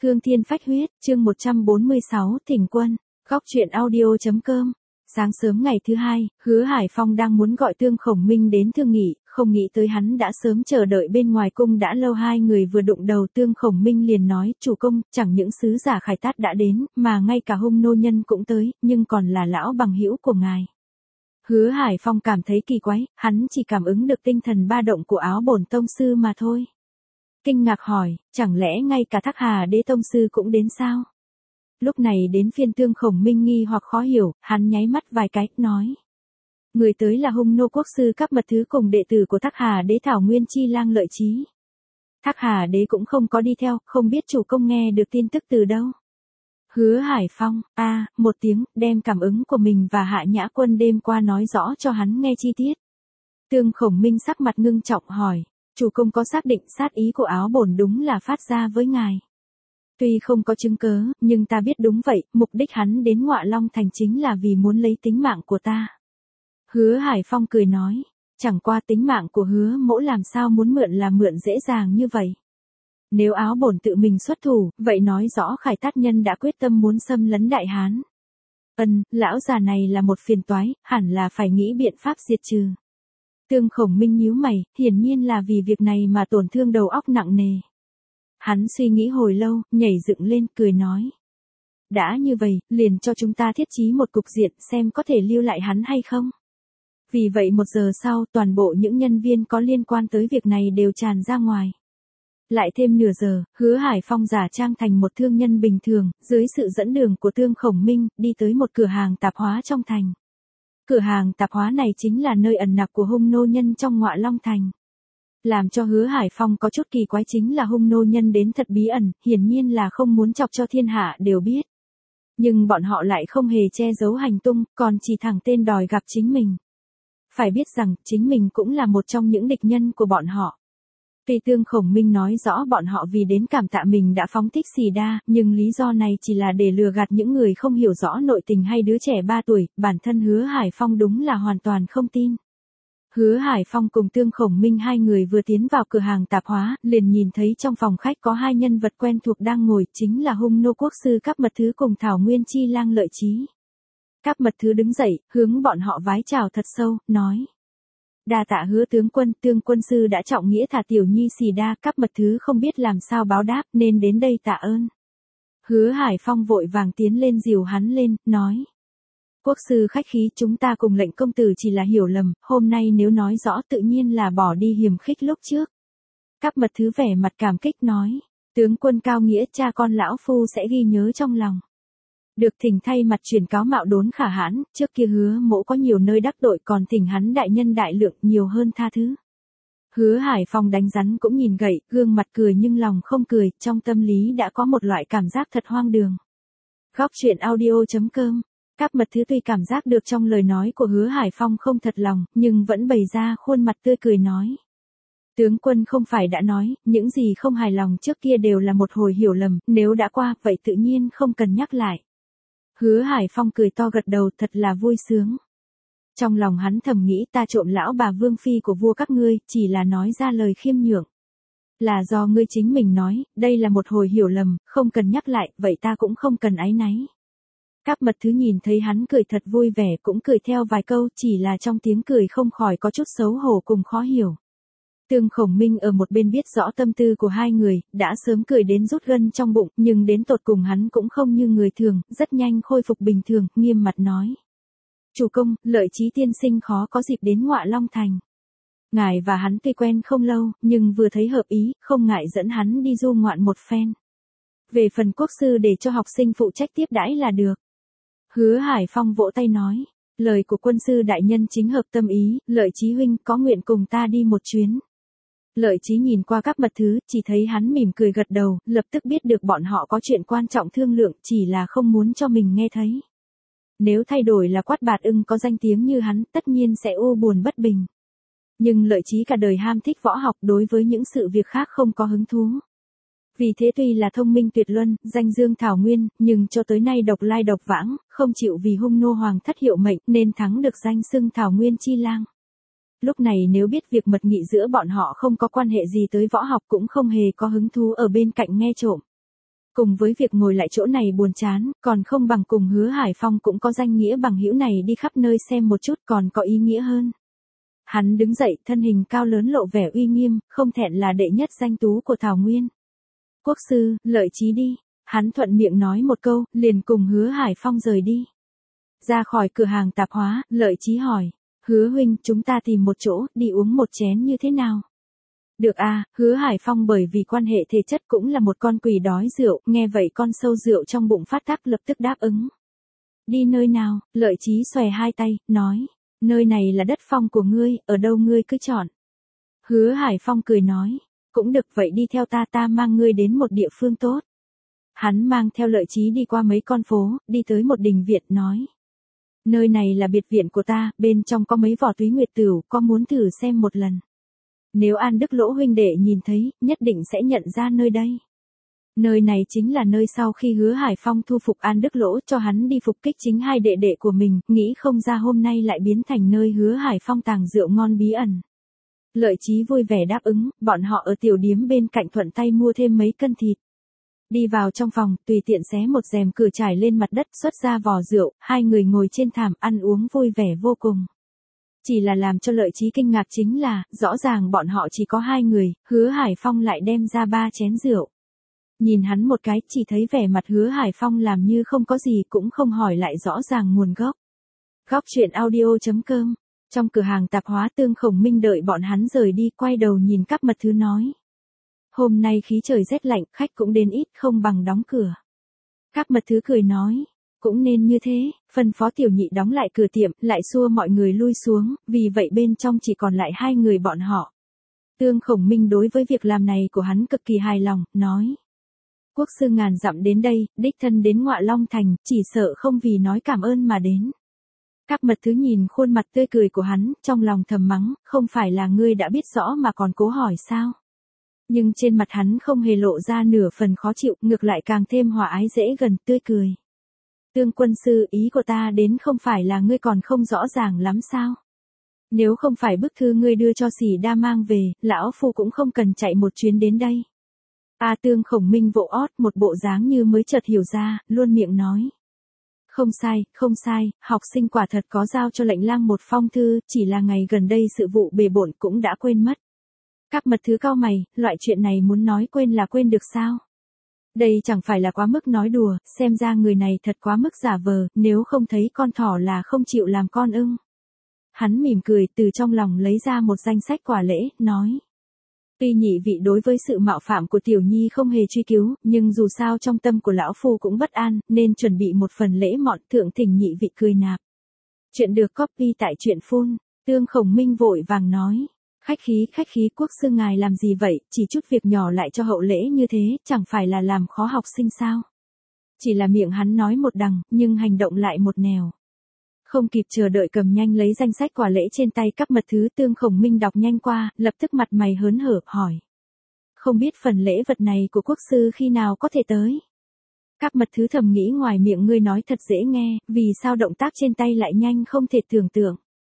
Thương thiên phách huyết, chương 146, Thỉnh quân, góc truyện audio.com. Sáng sớm ngày thứ hai, Hứa Hải Phong đang muốn gọi Tương Khổng Minh đến thương nghị, không nghĩ tới hắn đã sớm chờ đợi bên ngoài cung đã lâu. Hai người vừa đụng đầu, Tương Khổng Minh liền nói, chủ công, chẳng những sứ giả Khải Tát đã đến, mà ngay cả Hung nô nhân cũng tới, nhưng còn là lão bằng hữu của ngài. Hứa Hải Phong cảm thấy kỳ quái, hắn chỉ cảm ứng được tinh thần ba động của Áo Bổn tông sư mà thôi. Kinh ngạc hỏi, chẳng lẽ ngay cả Thác Hà Đế tông sư cũng đến sao? Lúc này đến phiên Tương Khổng Minh nghi hoặc khó hiểu, hắn nháy mắt vài cái, nói. Người tới là Hung nô quốc sư Cáp Mật Thứ cùng đệ tử của Thác Hà Đế Thảo Nguyên Chi Lang Lợi Chí. Thác Hà Đế cũng không có đi theo, không biết chủ công nghe được tin tức từ đâu. Hứa Hải Phong, một tiếng, đem cảm ứng của mình và Hạ Nhã Quân đêm qua nói rõ cho hắn nghe chi tiết. Tương Khổng Minh sắc mặt ngưng trọng hỏi, chủ công có xác định sát ý của Áo Bổn đúng là phát ra với ngài? Tuy không có chứng cớ, nhưng ta biết đúng vậy, mục đích hắn đến Ngọa Long Thành chính là vì muốn lấy tính mạng của ta. Hứa Hải Phong cười nói, chẳng qua tính mạng của Hứa Mỗ làm sao muốn mượn là mượn dễ dàng như vậy. Nếu Áo Bổn tự mình xuất thủ, vậy nói rõ Khải Tát nhân đã quyết tâm muốn xâm lấn Đại Hán. Lão già này là một phiền toái, hẳn là phải nghĩ biện pháp diệt trừ. Tương Khổng Minh nhíu mày, hiển nhiên là vì việc này mà tổn thương đầu óc nặng nề. Hắn suy nghĩ hồi lâu, nhảy dựng lên, cười nói. Đã như vậy, liền cho chúng ta thiết trí một cục diện xem có thể lưu lại hắn hay không. Vì vậy 1 giờ sau, toàn bộ những nhân viên có liên quan tới việc này đều tràn ra ngoài. Lại thêm nửa giờ, Hứa Hải Phong giả trang thành một thương nhân bình thường, dưới sự dẫn đường của Tương Khổng Minh, đi tới một cửa hàng tạp hóa trong thành. Cửa hàng tạp hóa này chính là nơi ẩn nặc của Hung nô nhân trong Ngọa Long Thành. Làm cho Hứa Hải Phong có chút kỳ quái chính là Hung nô nhân đến thật bí ẩn, hiển nhiên là không muốn chọc cho thiên hạ đều biết. Nhưng bọn họ lại không hề che giấu hành tung, còn chỉ thẳng tên đòi gặp chính mình. Phải biết rằng, chính mình cũng là một trong những địch nhân của bọn họ. Tuy Tương Khổng Minh nói rõ bọn họ vì đến cảm tạ mình đã phóng thích xì đa, nhưng lý do này chỉ là để lừa gạt những người không hiểu rõ nội tình hay đứa trẻ 3 tuổi, bản thân Hứa Hải Phong đúng là hoàn toàn không tin. Hứa Hải Phong cùng Tương Khổng Minh hai người vừa tiến vào cửa hàng tạp hóa, liền nhìn thấy trong phòng khách có 2 nhân vật quen thuộc đang ngồi, chính là Hung nô quốc sư Cáp Mật Thứ cùng Thảo Nguyên Chi Lang Lợi Chí. Cáp Mật Thứ đứng dậy, hướng bọn họ vái chào thật sâu, nói. Đa tạ Hứa tướng quân, Tương quân sư đã trọng nghĩa thả tiểu nhi xì đa. Cáp Mật Thứ không biết làm sao báo đáp nên đến đây tạ ơn. Hứa Hải Phong vội vàng tiến lên dìu hắn lên, nói. Quốc sư khách khí, chúng ta cùng lệnh công tử chỉ là hiểu lầm, hôm nay nếu nói rõ tự nhiên là bỏ đi hiềm khích lúc trước. Cáp Mật Thứ vẻ mặt cảm kích nói, tướng quân cao nghĩa, cha con lão phu sẽ ghi nhớ trong lòng. Được thỉnh thay mặt truyền cáo mạo đốn khả hãn, trước kia Hứa Mỗ có nhiều nơi đắc tội, còn thỉnh hắn đại nhân đại lượng nhiều hơn tha thứ. Hứa Hải Phong đánh rắn cũng nhìn gậy, gương mặt cười nhưng lòng không cười, trong tâm lý đã có một loại cảm giác thật hoang đường. Góc truyện audio.com. Cáp Mật Thứ tuy cảm giác được trong lời nói của Hứa Hải Phong không thật lòng, nhưng vẫn bày ra khuôn mặt tươi cười nói. Tướng quân không phải đã nói, những gì không hài lòng trước kia đều là một hồi hiểu lầm, nếu đã qua, vậy tự nhiên không cần nhắc lại. Hứa Hải Phong cười to gật đầu, thật là vui sướng. Trong lòng hắn thầm nghĩ, ta trộm lão bà vương phi của vua các ngươi, chỉ là nói ra lời khiêm nhượng. Là do ngươi chính mình nói, đây là một hồi hiểu lầm, không cần nhắc lại, vậy ta cũng không cần áy náy. Cáp Mật Thứ nhìn thấy hắn cười thật vui vẻ, cũng cười theo vài câu, chỉ là trong tiếng cười không khỏi có chút xấu hổ cùng khó hiểu. Tương Khổng Minh ở một bên biết rõ tâm tư của hai người, đã sớm cười đến rút gân trong bụng, nhưng đến tột cùng hắn cũng không như người thường, rất nhanh khôi phục bình thường, nghiêm mặt nói. Chủ công, Lợi Chí tiên sinh khó có dịp đến Ngọa Long Thành. Ngài và hắn tuy quen không lâu, nhưng vừa thấy hợp ý, không ngại dẫn hắn đi du ngoạn một phen. Về phần quốc sư để cho học sinh phụ trách tiếp đãi là được. Hứa Hải Phong vỗ tay nói, lời của quân sư đại nhân chính hợp tâm ý, Lợi Chí huynh có nguyện cùng ta đi một chuyến. Lợi Chí nhìn qua Cáp Mật Thứ, chỉ thấy hắn mỉm cười gật đầu, lập tức biết được bọn họ có chuyện quan trọng thương lượng, chỉ là không muốn cho mình nghe thấy. Nếu thay đổi là Quát Bạt Ưng có danh tiếng như hắn, tất nhiên sẽ u buồn bất bình. Nhưng Lợi Chí cả đời ham thích võ học, đối với những sự việc khác không có hứng thú. Vì thế tuy là thông minh tuyệt luân, danh dương thảo nguyên, nhưng cho tới nay độc lai độc vãng, không chịu vì Hung nô hoàng thất hiệu mệnh nên thắng được danh xưng Thảo Nguyên Chi Lang. Lúc này nếu biết việc mật nghị giữa bọn họ không có quan hệ gì tới võ học cũng không hề có hứng thú ở bên cạnh nghe trộm. Cùng với việc ngồi lại chỗ này buồn chán, còn không bằng cùng Hứa Hải Phong cũng có danh nghĩa bằng hữu này đi khắp nơi xem một chút còn có ý nghĩa hơn. Hắn đứng dậy, thân hình cao lớn lộ vẻ uy nghiêm, không thẹn là đệ nhất danh tú của Thảo Nguyên. Quốc sư, Lợi Chí đi. Hắn thuận miệng nói một câu, liền cùng Hứa Hải Phong rời đi. Ra khỏi cửa hàng tạp hóa, Lợi Chí hỏi. Hứa huynh, chúng ta tìm một chỗ, đi uống một chén như thế nào? Được à, Hứa Hải Phong bởi vì quan hệ thể chất cũng là một con quỷ đói rượu, nghe vậy con sâu rượu trong bụng phát tác lập tức đáp ứng. Đi nơi nào? Lợi Chí xòe hai tay, nói. Nơi này là đất phong của ngươi, ở đâu ngươi cứ chọn. Hứa Hải Phong cười nói. Cũng được, vậy đi theo ta mang ngươi đến một địa phương tốt. Hắn mang theo Lợi Chí đi qua mấy con phố, đi tới một đình viện nói. Nơi này là biệt viện của ta, bên trong có mấy vỏ túy nguyệt tửu, có muốn thử xem một lần. Nếu An Đức Lỗ huynh đệ nhìn thấy, nhất định sẽ nhận ra nơi đây. Nơi này chính là nơi sau khi Hứa Hải Phong thu phục An Đức Lỗ cho hắn đi phục kích chính hai đệ đệ của mình, nghĩ không ra hôm nay lại biến thành nơi Hứa Hải Phong tàng rượu ngon bí ẩn. Lợi Chí vui vẻ đáp ứng, bọn họ ở tiểu điếm bên cạnh thuận tay mua thêm mấy cân thịt. Đi vào trong phòng, tùy tiện xé một rèm cửa trải lên mặt đất, xuất ra vò rượu, hai người ngồi trên thảm ăn uống vui vẻ vô cùng. Chỉ là làm cho Lợi Chí kinh ngạc chính là, rõ ràng bọn họ chỉ có hai người, Hứa Hải Phong lại đem ra 3 chén rượu. Nhìn hắn một cái, chỉ thấy vẻ mặt Hứa Hải Phong làm như không có gì cũng không hỏi lại rõ ràng nguồn gốc. Góc truyện audio.com. Trong cửa hàng tạp hóa Tương Khổng Minh đợi bọn hắn rời đi, quay đầu nhìn Cáp Mật Thứ nói. Hôm nay khí trời rét lạnh, khách cũng đến ít, không bằng đóng cửa. Cáp Mật Thứ cười nói. Cũng nên như thế, phân phó tiểu nhị đóng lại cửa tiệm, lại xua mọi người lui xuống, vì vậy bên trong chỉ còn lại hai người bọn họ. Tương Khổng Minh đối với việc làm này của hắn cực kỳ hài lòng, nói. Quốc sư ngàn dặm đến đây, đích thân đến Ngọa Long Thành, chỉ sợ không vì nói cảm ơn mà đến. Cáp Mật Thứ nhìn khuôn mặt tươi cười của hắn, trong lòng thầm mắng, không phải là ngươi đã biết rõ mà còn cố hỏi sao? Nhưng trên mặt hắn không hề lộ ra nửa phần khó chịu, ngược lại càng thêm hòa ái dễ gần, tươi cười. Tương quân sư, ý của ta đến không phải là ngươi còn không rõ ràng lắm sao? Nếu không phải bức thư ngươi đưa cho Sỉ Đa mang về, lão phu cũng không cần chạy một chuyến đến đây. Tương Khổng Minh vỗ ót một bộ dáng như mới chợt hiểu ra, luôn miệng nói. Không sai, học sinh quả thật có giao cho lệnh lang một phong thư, chỉ là ngày gần đây sự vụ bề bộn cũng đã quên mất. Cáp Mật Thứ cau mày, loại chuyện này muốn nói quên là quên được sao? Đây chẳng phải là quá mức nói đùa, xem ra người này thật quá mức giả vờ, nếu không thấy con thỏ là không chịu làm con ưng. Hắn mỉm cười, từ trong lòng lấy ra một danh sách quà lễ, nói. Tuy nhị vị đối với sự mạo phạm của tiểu nhi không hề truy cứu, nhưng dù sao trong tâm của lão phu cũng bất an, nên chuẩn bị một phần lễ mọn, thượng thỉnh nhị vị cười nạp. Chuyện được copy tại truyện phun. Tương Khổng Minh vội vàng nói. Khách khí, quốc sư ngài làm gì vậy, chỉ chút việc nhỏ lại cho hậu lễ như thế, chẳng phải là làm khó học sinh sao? Chỉ là miệng hắn nói một đằng, nhưng hành động lại một nẻo. Không kịp chờ đợi cầm nhanh lấy danh sách quà lễ trên tay Cáp Mật Thứ, Tương Khổng Minh đọc nhanh qua, lập tức mặt mày hớn hở, hỏi. Không biết phần lễ vật này của quốc sư khi nào có thể tới? Cáp Mật Thứ thầm nghĩ ngoài miệng ngươi nói thật dễ nghe, vì sao động tác trên tay lại nhanh không thể tưởng tượng.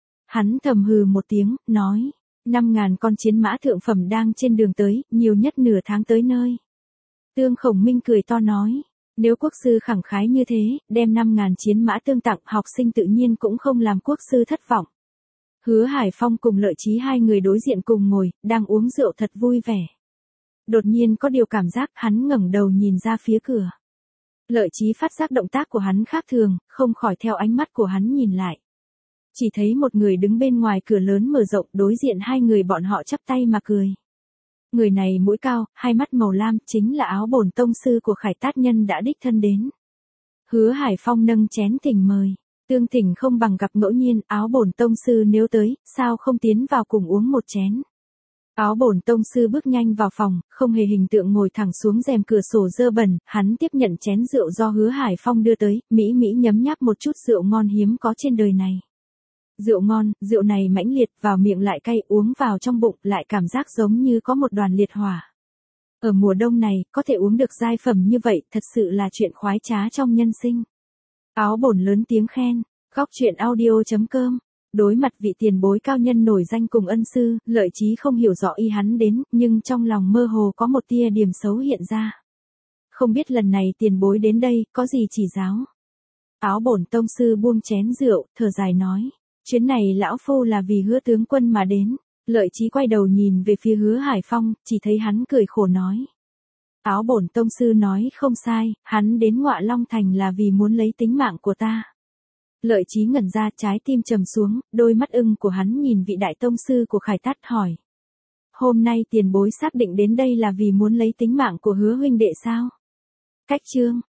Hắn thầm hừ một tiếng, nói. 5.000 con chiến mã thượng phẩm đang trên đường tới, nhiều nhất nửa tháng tới nơi. Tương Khổng Minh cười to nói. Nếu quốc sư khẳng khái như thế, đem 5.000 chiến mã tương tặng, học sinh tự nhiên cũng không làm quốc sư thất vọng. Hứa Hải Phong cùng Lợi Chí hai người đối diện cùng ngồi, đang uống rượu thật vui vẻ. Đột nhiên có điều cảm giác, hắn ngẩng đầu nhìn ra phía cửa. Lợi Chí phát giác động tác của hắn khác thường, không khỏi theo ánh mắt của hắn nhìn lại. Chỉ thấy một người đứng bên ngoài cửa lớn mở rộng, đối diện hai người bọn họ chắp tay mà cười. Người này mũi cao, hai mắt màu lam, chính là Áo Bổn tông sư của Khải Tát Nhân đã đích thân đến. Hứa Hải Phong nâng chén thỉnh mời. Tương thỉnh không bằng gặp ngẫu nhiên, Áo Bổn tông sư nếu tới, sao không tiến vào cùng uống một chén. Áo Bổn tông sư bước nhanh vào phòng, không hề hình tượng ngồi thẳng xuống rèm cửa sổ dơ bẩn, hắn tiếp nhận chén rượu do Hứa Hải Phong đưa tới, mỹ nhấm nháp một chút rượu ngon hiếm có trên đời này. Rượu ngon, rượu này mãnh liệt, vào miệng lại cay, uống vào trong bụng, lại cảm giác giống như có một đoàn liệt hỏa. Ở mùa đông này, có thể uống được giai phẩm như vậy, thật sự là chuyện khoái trá trong nhân sinh. Áo Bổn lớn tiếng khen. Góc truyện audio.com. Đối mặt vị tiền bối cao nhân nổi danh cùng ân sư, Lợi Chí không hiểu rõ ý hắn đến, nhưng trong lòng mơ hồ có một tia điểm xấu hiện ra. không biết lần này tiền bối đến đây, có gì chỉ giáo. Áo bổn tông sư buông chén rượu, thở dài nói. Chuyến này lão phu là vì Hứa tướng quân mà đến. Lợi Chí quay đầu nhìn về phía Hứa Hải Phong, chỉ thấy hắn cười khổ nói. Áo bổn tông sư nói không sai, hắn đến Ngọa Long Thành là vì muốn lấy tính mạng của ta. Lợi Chí ngẩn ra, trái tim trầm xuống, đôi mắt ưng của hắn nhìn vị đại tông sư của Khải Tát hỏi. Hôm nay tiền bối xác định đến đây là vì muốn lấy tính mạng của Hứa huynh đệ sao? Cách chương.